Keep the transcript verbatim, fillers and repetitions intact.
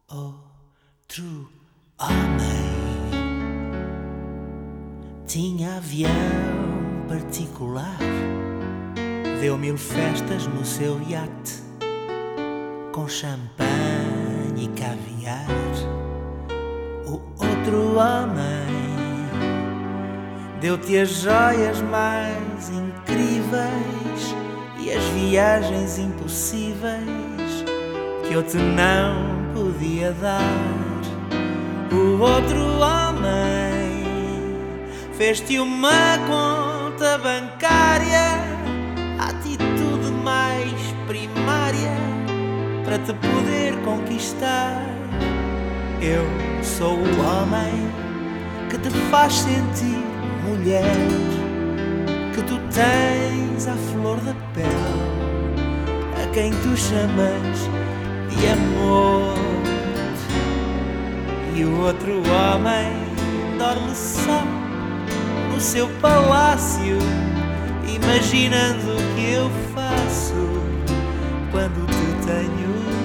Outro homem tinha avião particular, deu mil festas no seu iate, com champanhe e caviar. O outro homem deu-te as joias mais incríveis e as viagens impossíveis que eu te não podia dar. O outro homem fez-te uma conta bancária, a atitude mais primária para te poder conquistar. Eu sou o homem que te faz sentir mulher, que tu tens à flor da pele, a quem tu chamas de amor. E o outro homem dorme só no seu palácio, imaginando o que eu faço quando te tenho